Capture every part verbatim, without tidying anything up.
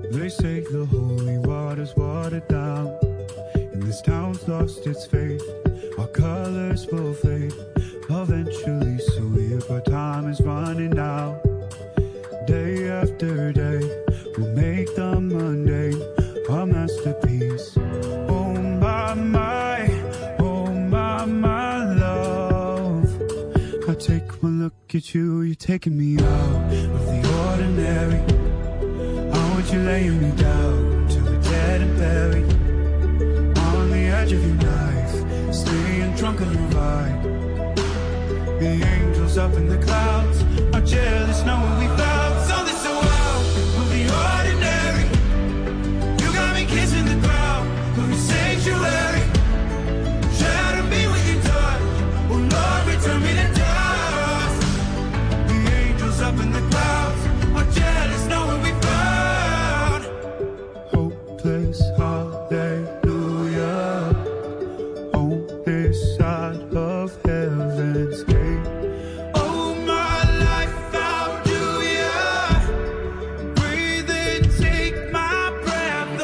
They say the holy water's watered down, and this town's lost its faith. Our colors will fade eventually, so weird, but time is running out. Day after day, we'll make the mundane a masterpiece. Oh my, my, oh my, my love. I take one look at you, you're taking me out of the ordinary. I want you laying me down till we're dead and buried. On the edge of your knife, staying drunk on your ride. The angels up in the clouds are jealous knowing we found something so out of the ordinary. You got me kissing the ground of your sanctuary. Shadow me with your touch, oh Lord, return me to dust. The angels up in the clouds are jealous knowing we found hopeless hallelujah on this side of heaven's gate. Oh my life, found you, yeah. Breathe in, take my breath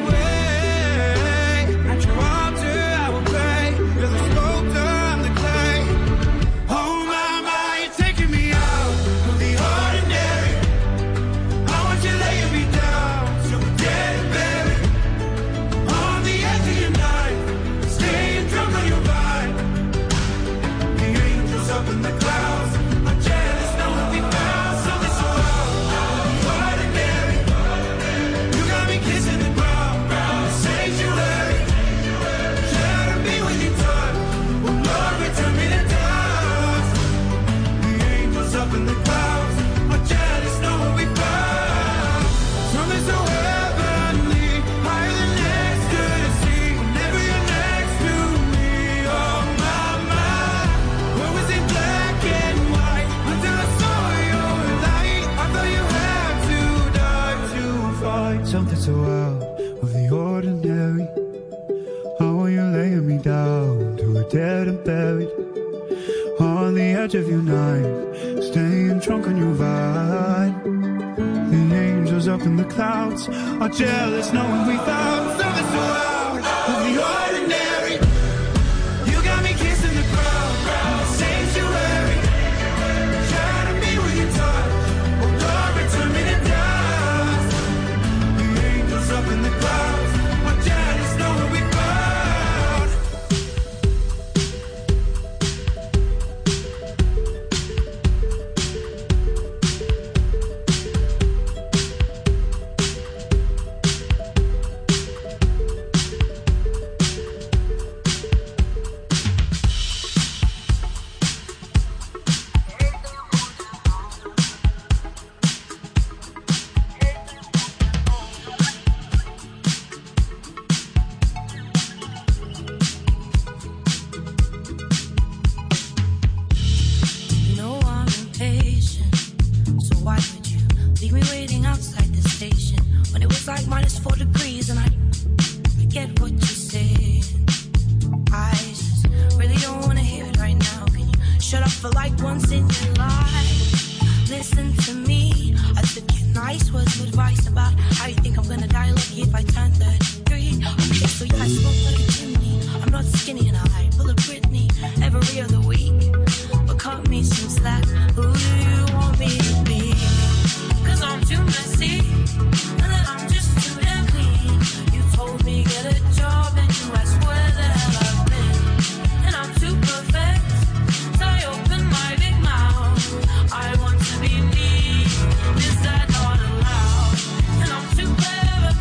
away. At your altar I will pray. You're the sculptor, I'm the clay. Oh my, my, you're taking me out of the ordinary. I want you laying me down till we're dead and buried. On the edge of your knife, staying drunk on your vine. The angels up in the clouds are jealous knowing we found something so out of the ordinary. You got me kissing the ground, the sanctuary. Shadow me with your touch, oh Lord, return me to dust. The angels up in the clouds are jealous knowing we found something so heavenly, higher than ecstasy. Whenever you're next to me, oh my, my. Where was it black and white until I saw your light? I thought you had to die to fight something so out of the ordinary. How are you laying me down till we're dead and buried? On the edge of your knife, staying drunk on your vine. The angels up in the clouds are jealous knowing we found something so out of the ordinary. You got me kissing the ground, the sanctuary. Shadow me with your touch, oh Lord, return me to dust. The angels up in the clouds are jealous knowing we found You know I'm impatient, so why would you leave me waiting outside the station when it was like minus four degrees and I, I get what you're saying. I just really don't wanna hear it right now. Can you shut up for like once in your life? Listen to me, I took your nice words of advice about how you think I'm gonna die lucky if I turn thirty-three. Okay, so yeah, I smoke like a chimney. I'm not skinny and I pull a Britney every other week. But cut me some slack, who do you want me to be? Cause I'm too messy, and then I'm just too damn clean. You told me get a job and you asked where the hell I've been. And I'm too perfect, so I open my big mouth. I want to be me, is that not allowed? And I'm too clever,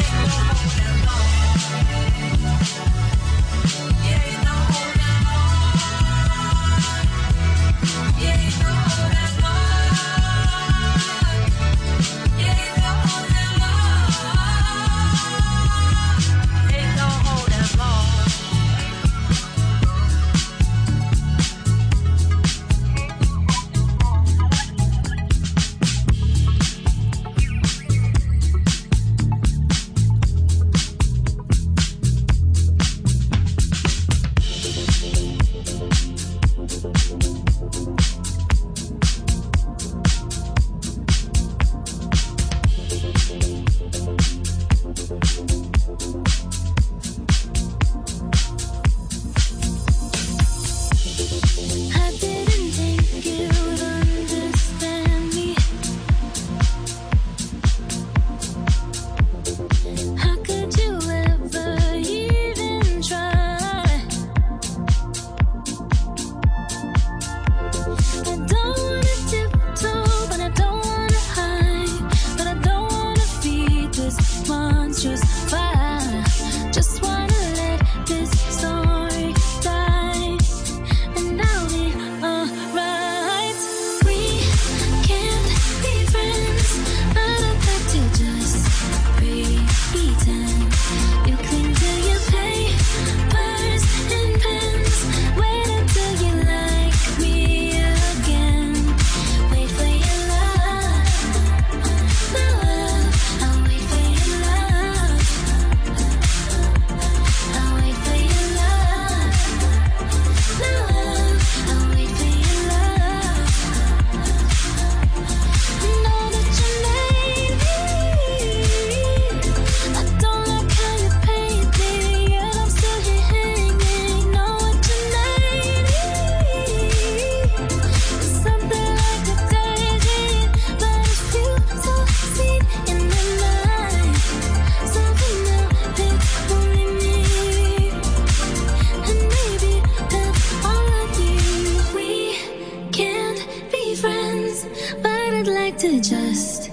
to just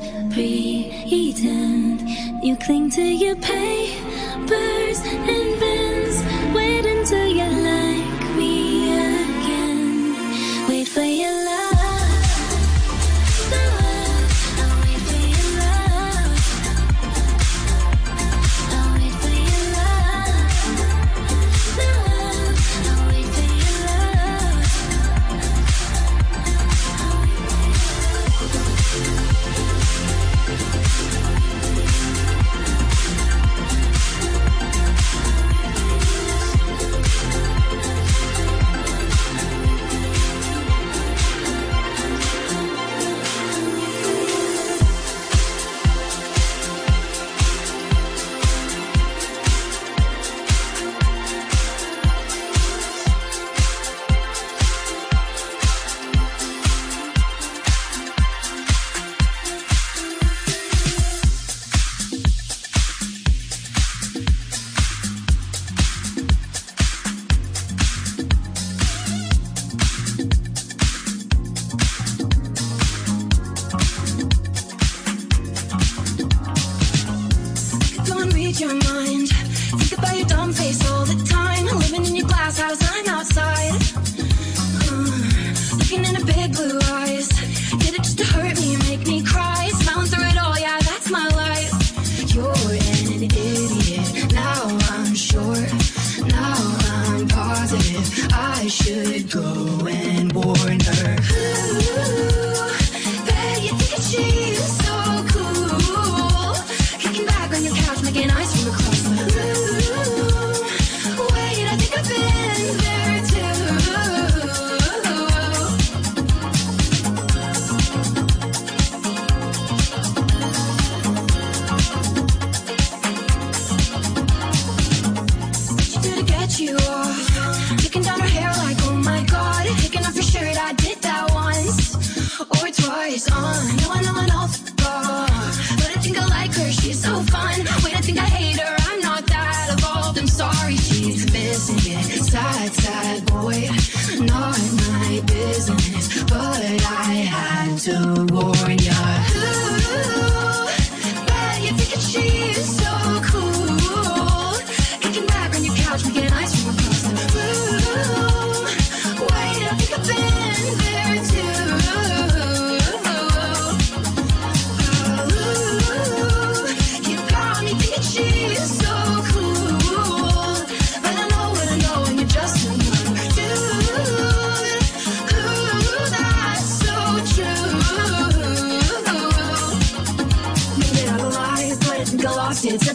pretend. You cling to your papers and pens. Wait until you like me again. Wait for your love. Your mind. Think about your dumb face all the time. Living in your glass house, I'm outside. Uh, looking into big blue eyes. Did it just to hurt me, make me cry. Smiling through it all, yeah, that's my life. You're an idiot. Now I'm sure. Now I'm positive. I should go and warn her. Ooh, bet you think she's so cool. Kicking back on your couch, making eyes from across the room. Wait, I think I've been there too. What you do to get you off? Picking down her hair like, oh my god. Taking off your shirt, I did that once or twice. Uh, no one, no one else. But I think I like her, she's so fun. Wait, I think I hate her. I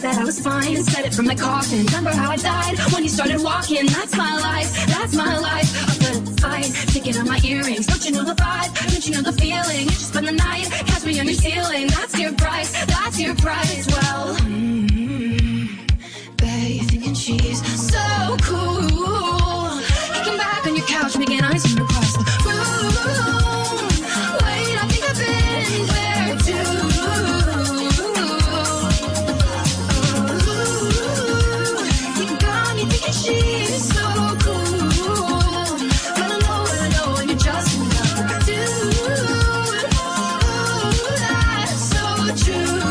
said that I was fine and said it from the coffin. Remember how I died when you started walking? That's my life, that's my life. Up the fight, picking up my earrings. Don't you know the vibe? Don't you know the feeling? You just spend the night, catch me on your ceiling. That's your price, that's your price. Well, mm-hmm, babe, you're thinking she's so cool. Kicking back on your couch, making eyes from across the room. Wait, I think I've been there too. She's so cool, but I know, I know, and you just never do. Ooh, that's so true.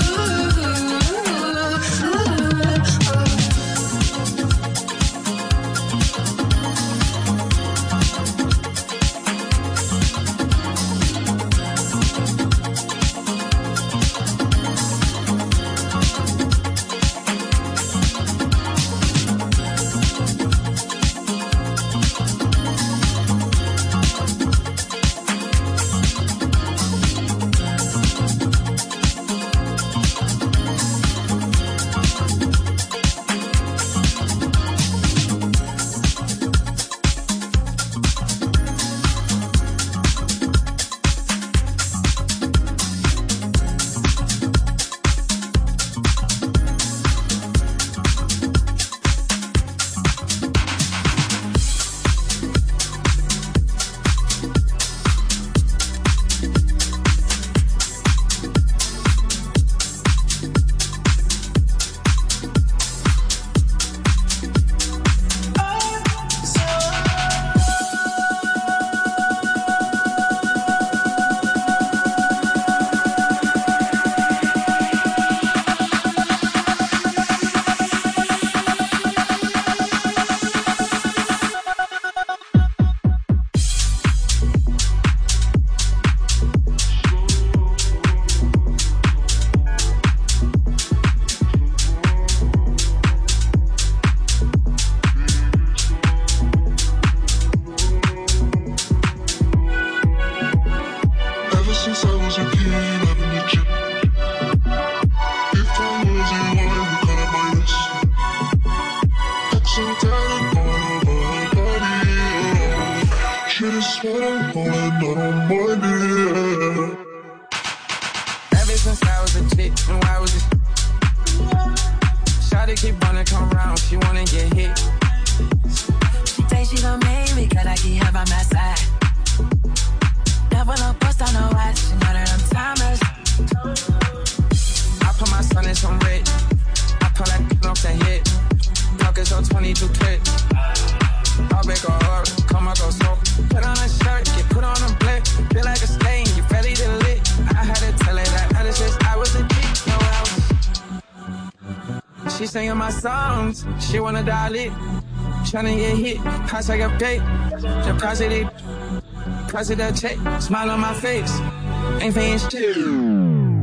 She wanna dial it, tryna get hit, pass like a pay, the price of it, price of that check, smile on my face, ain't paying shit.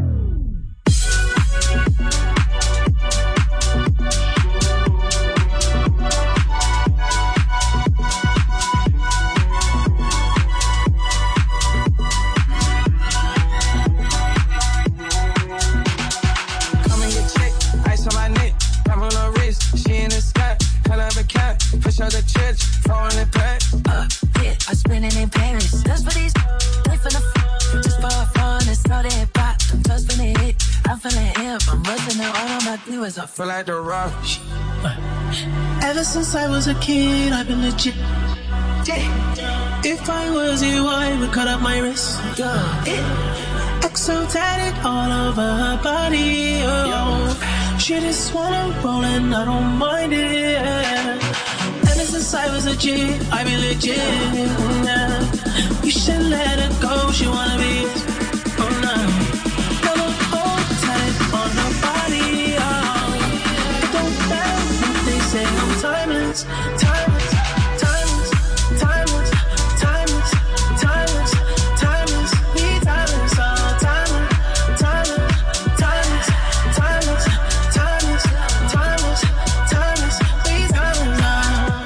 I feel like the rock. Ever since I was a kid, I've been legit. If I was you, I would cut up my wrist. X O tatted all over her body. Oh. She just wanna roll and I don't mind it. Ever since I was a kid, I've been legit. You should let her go, she wanna be. Oh no. Never hold tight on her body. Say I'm timeless, timeless, timeless, timeless, timeless, timeless, timeless, be timeless, oh, timeless, timeless, timeless, timeless, timeless, timeless, timeless, be timeless, oh.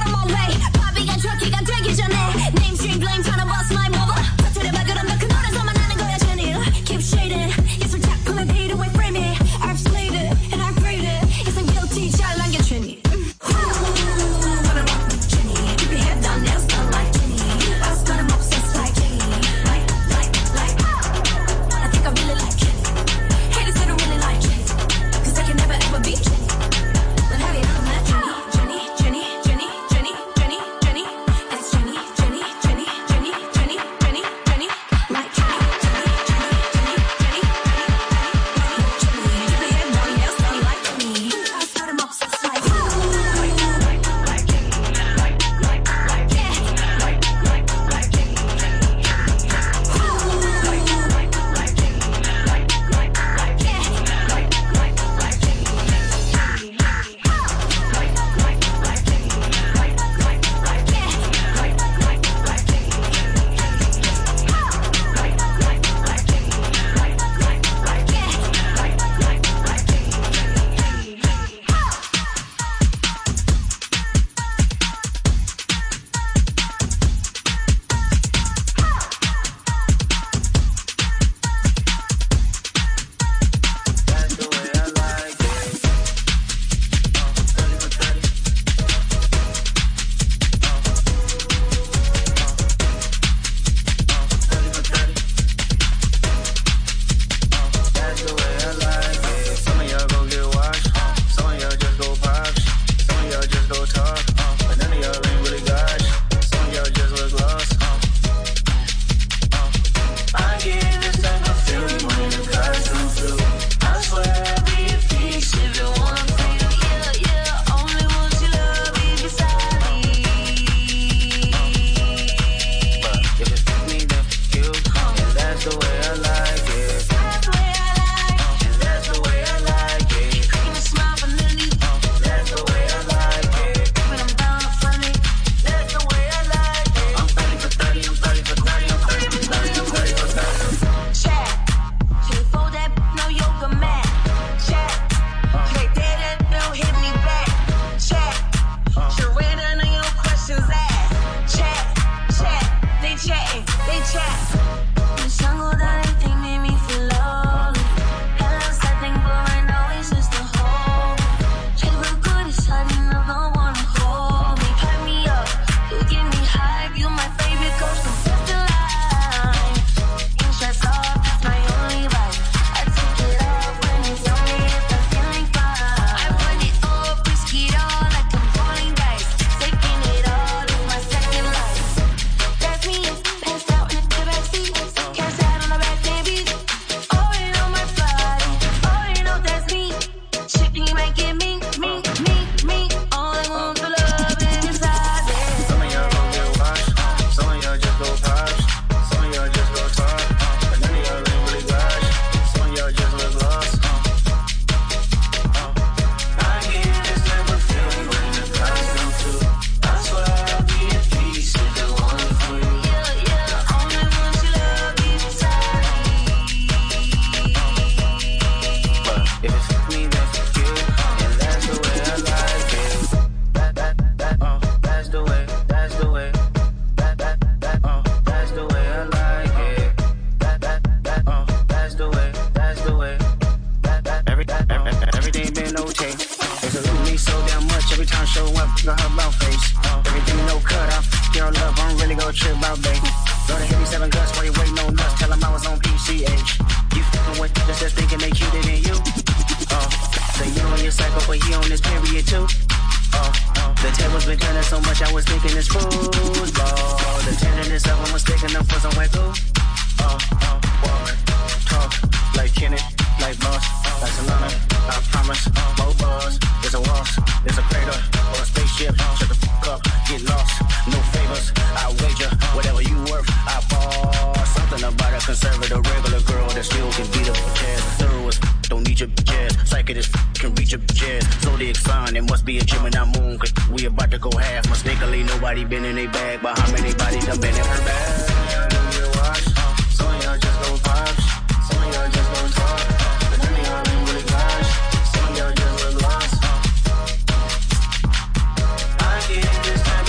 This time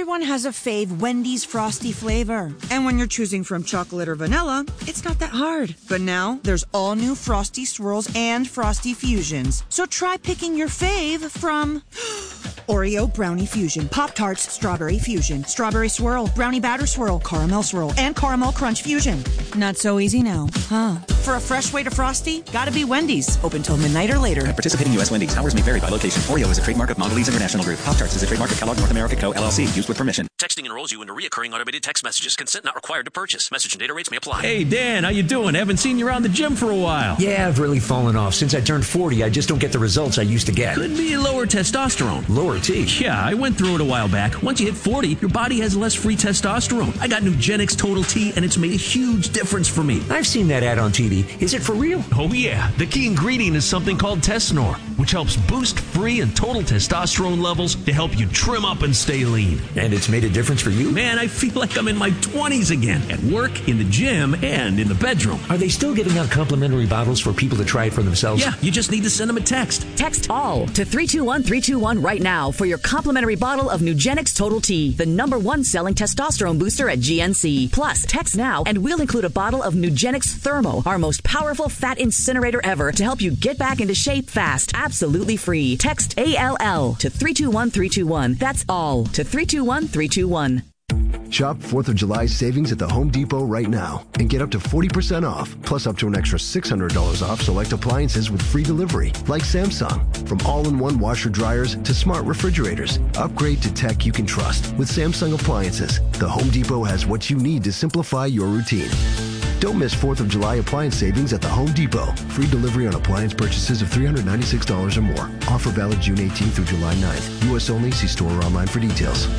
Everyone has a fave Wendy's Frosty flavor. And when you're choosing from chocolate or vanilla, it's not that hard. But now, there's all new Frosty Swirls and Frosty Fusions. So try picking your fave from Oreo Brownie Fusion, Pop-Tarts Strawberry Fusion, Strawberry Swirl, Brownie Batter Swirl, Caramel Swirl, and Caramel Crunch Fusion. Not so easy now, huh? For a fresh way to Frosty, gotta be Wendy's. Open till midnight or later. At participating U S Wendy's, hours may vary by location. Oreo is a trademark of Mondelez International Group. Pop-Tarts is a trademark of Kellogg North America Co. L L C. Used with permission. Texting enrolls you into recurring automated text messages. Consent not required to purchase. Message and data rates may apply. Hey, Dan, how you doing? Haven't seen you around the gym for a while. Yeah, I've really fallen off. Since I turned forty, I just don't get the results I used to get. Could be lower testosterone. Lower T? Yeah, I went through it a while back. Once you hit forty, your body has less free testosterone. I got Nugenix Total T, and it's made a huge difference for me. I've seen that ad on T V. Is it for real? Oh, yeah. The key ingredient is something called Tesnor, which helps boost free and total testosterone levels to help you trim up and stay lean. And it's made a difference for you? Man, I feel like I'm in my twenties again. At work, in the gym, and in the bedroom. Are they still giving out complimentary bottles for people to try it for themselves? Yeah, you just need to send them a text. Text ALL to three two one three two one right now for your complimentary bottle of Nugenix Total T, the number one selling testosterone booster at G N C. Plus, text now and we'll include a bottle of Nugenix Thermo, our most powerful fat incinerator ever, to help you get back into shape fast. Absolutely free. Text A L L to three two one three two one. That's ALL to three two one three two one. Shop fourth of July savings at the Home Depot right now and get up to forty percent off, plus up to an extra six hundred dollars off select appliances with free delivery, like Samsung. From all-in-one washer dryers to smart refrigerators, upgrade to tech you can trust with Samsung appliances. The Home Depot has what you need to simplify your routine. Don't miss fourth of July appliance savings at the Home Depot. Free delivery on appliance purchases of three hundred ninety-six dollars or more. Offer valid June eighteenth through July ninth. U S only. See store or online for details.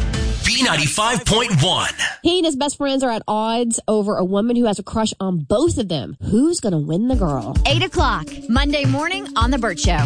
B ninety-five point one. He and his best friends are at odds over a woman who has a crush on both of them. Who's going to win the girl? eight o'clock, Monday morning on The Burt Show.